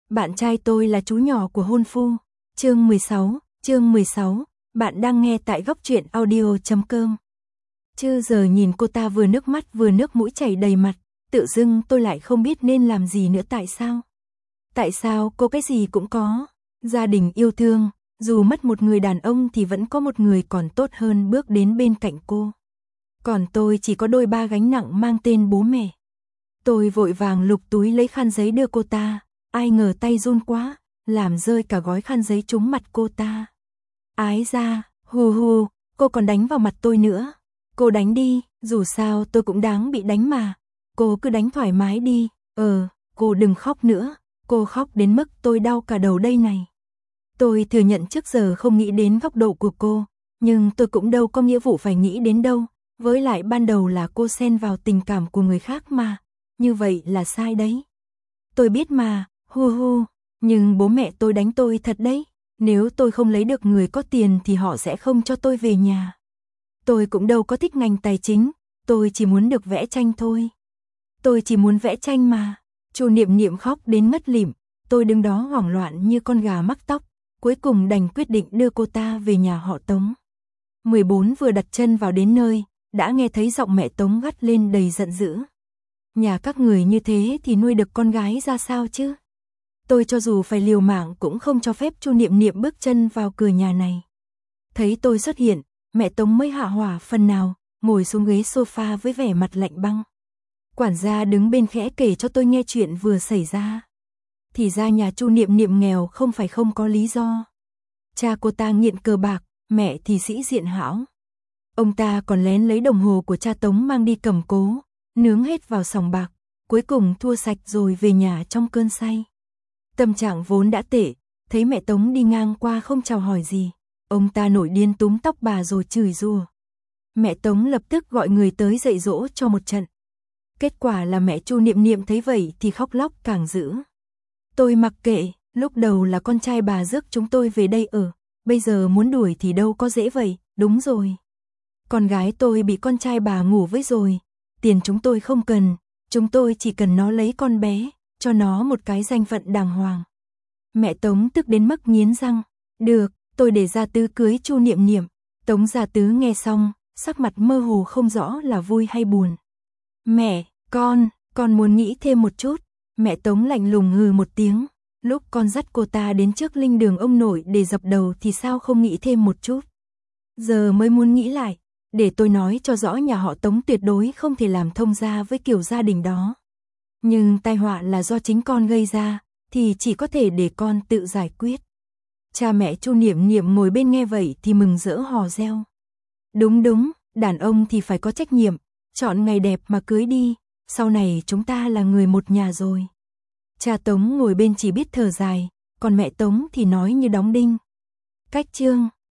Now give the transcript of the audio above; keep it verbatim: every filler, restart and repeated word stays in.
Bạn trai tôi là chú nhỏ của hôn phu. Chương mười sáu, chương mười sáu, bạn đang nghe tại góc truyện audio chấm com. Chứ giờ nhìn cô ta vừa nước mắt vừa nước mũi chảy đầy mặt, tự dưng tôi lại không biết nên làm gì nữa. Tại sao? Tại sao cô cái gì cũng có? Gia đình yêu thương, dù mất một người đàn ông thì vẫn có một người còn tốt hơn bước đến bên cạnh cô. Còn tôi chỉ có đôi ba gánh nặng mang tên bố mẹ. Tôi vội vàng lục túi lấy khăn giấy đưa cô ta, ai ngờ tay run quá, làm rơi cả gói khăn giấy trúng mặt cô ta. Ái da, hù hù, cô còn đánh vào mặt tôi nữa. Cô đánh đi, dù sao tôi cũng đáng bị đánh mà. Cô cứ đánh thoải mái đi, ờ, cô đừng khóc nữa, cô khóc đến mức tôi đau cả đầu đây này. Tôi thừa nhận trước giờ không nghĩ đến góc độ của cô, nhưng tôi cũng đâu có nghĩa vụ phải nghĩ đến đâu. Với lại ban đầu là cô xen vào tình cảm của người khác mà, như vậy là sai đấy. Tôi biết mà, hu hu, nhưng bố mẹ tôi đánh tôi thật đấy. Nếu tôi không lấy được người có tiền thì họ sẽ không cho tôi về nhà. Tôi cũng đâu có thích ngành tài chính, tôi chỉ muốn được vẽ tranh thôi. Tôi chỉ muốn vẽ tranh mà. Chu Niệm Niệm khóc đến ngất lịm, tôi đứng đó hoảng loạn như con gà mắc tóc, cuối cùng đành quyết định đưa cô ta về nhà họ Tống. mười bốn vừa đặt chân vào đến nơi, đã nghe thấy giọng mẹ Tống gắt lên đầy giận dữ. Nhà các người như thế thì nuôi được con gái ra sao chứ? Tôi cho dù phải liều mạng cũng không cho phép Chu Niệm Niệm bước chân vào cửa nhà này. Thấy tôi xuất hiện, mẹ Tống mới hạ hỏa phần nào, ngồi xuống ghế sofa với vẻ mặt lạnh băng. Quản gia đứng bên khẽ kể cho tôi nghe chuyện vừa xảy ra. Thì ra nhà Chu Niệm Niệm nghèo không phải không có lý do. Cha cô ta nghiện cờ bạc, mẹ thì sĩ diện hão. Ông ta còn lén lấy đồng hồ của cha Tống mang đi cầm cố, nướng hết vào sòng bạc, cuối cùng thua sạch rồi về nhà trong cơn say. Tâm trạng vốn đã tệ, thấy mẹ Tống đi ngang qua không chào hỏi gì, ông ta nổi điên túm tóc bà rồi chửi rủa. Mẹ Tống lập tức gọi người tới dạy dỗ cho một trận. Kết quả là mẹ Chu Niệm Niệm thấy vậy thì khóc lóc càng dữ. Tôi mặc kệ, lúc đầu là con trai bà rước chúng tôi về đây ở, bây giờ muốn đuổi thì đâu có dễ vậy, đúng rồi. Con gái tôi bị con trai bà ngủ với rồi, tiền chúng tôi không cần, chúng tôi chỉ cần nó lấy con bé, cho nó một cái danh phận đàng hoàng. Mẹ Tống tức đến mức nghiến răng, được, tôi để Gia Tứ cưới Chu Niệm Niệm. Tống Gia Tứ nghe xong, sắc mặt mơ hồ không rõ là vui hay buồn. Mẹ, con, con muốn nghĩ thêm một chút. Mẹ Tống lạnh lùng hừ một tiếng, lúc con dắt cô ta đến trước linh đường ông nội để dập đầu thì sao không nghĩ thêm một chút. Giờ mới muốn nghĩ lại, để tôi nói cho rõ nhà họ Tống tuyệt đối không thể làm thông gia với kiểu gia đình đó. Nhưng tai họa là do chính con gây ra, thì chỉ có thể để con tự giải quyết. Cha mẹ Chu Niệm Niệm ngồi bên nghe vậy thì mừng rỡ hò reo. Đúng đúng, đàn ông thì phải có trách nhiệm, chọn ngày đẹp mà cưới đi, sau này chúng ta là người một nhà rồi. Cha Tống ngồi bên chỉ biết thở dài, còn mẹ Tống thì nói như đóng đinh. Cách chương